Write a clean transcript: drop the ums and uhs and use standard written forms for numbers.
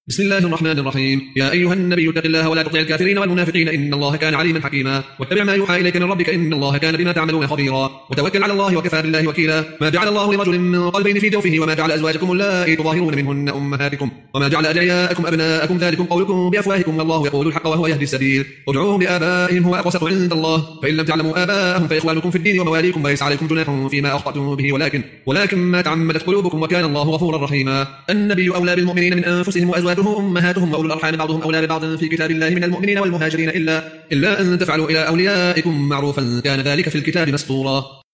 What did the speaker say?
بسم الله الرحمن الرحيم. يا أيها النبي اتق الله ولا تطع الكافرين والمنافقين إن الله كان عليما حكيما. واتبع ما يوحى إليك من ربك إن الله كان بما تعملون خبيرا. وتوكل على الله وكفى بالله وكيلا. ما جعل الله لرجل من قلبين في جوفه وما جعل أزواجكم اللائي تظاهرون منهن أمهاتكم وما جعل أدعياءكم أبناءكم ذلكم قولكم بأفواهكم والله يقول الحق وهو يهدي السبيل. ادعوهم لآبائهم هو أقسط عند الله فإن لم تعلموا آباءهم فإخوانكم في الدين ومواليكم وليس عليكم جناح فيما أخطأتم به ولكن ما تعمدت قلوبكم وكان الله غفورا رحيما. النبي أولى بالمؤمنين من أنفسهم وأزواجه أمهاتهم وأولو الأرحام بعضهم أولى ببعض في كتاب الله من المؤمنين والمهاجرين إلا أن تفعلوا إلى أوليائكم معروفا كان ذلك في الكتاب مسطورا.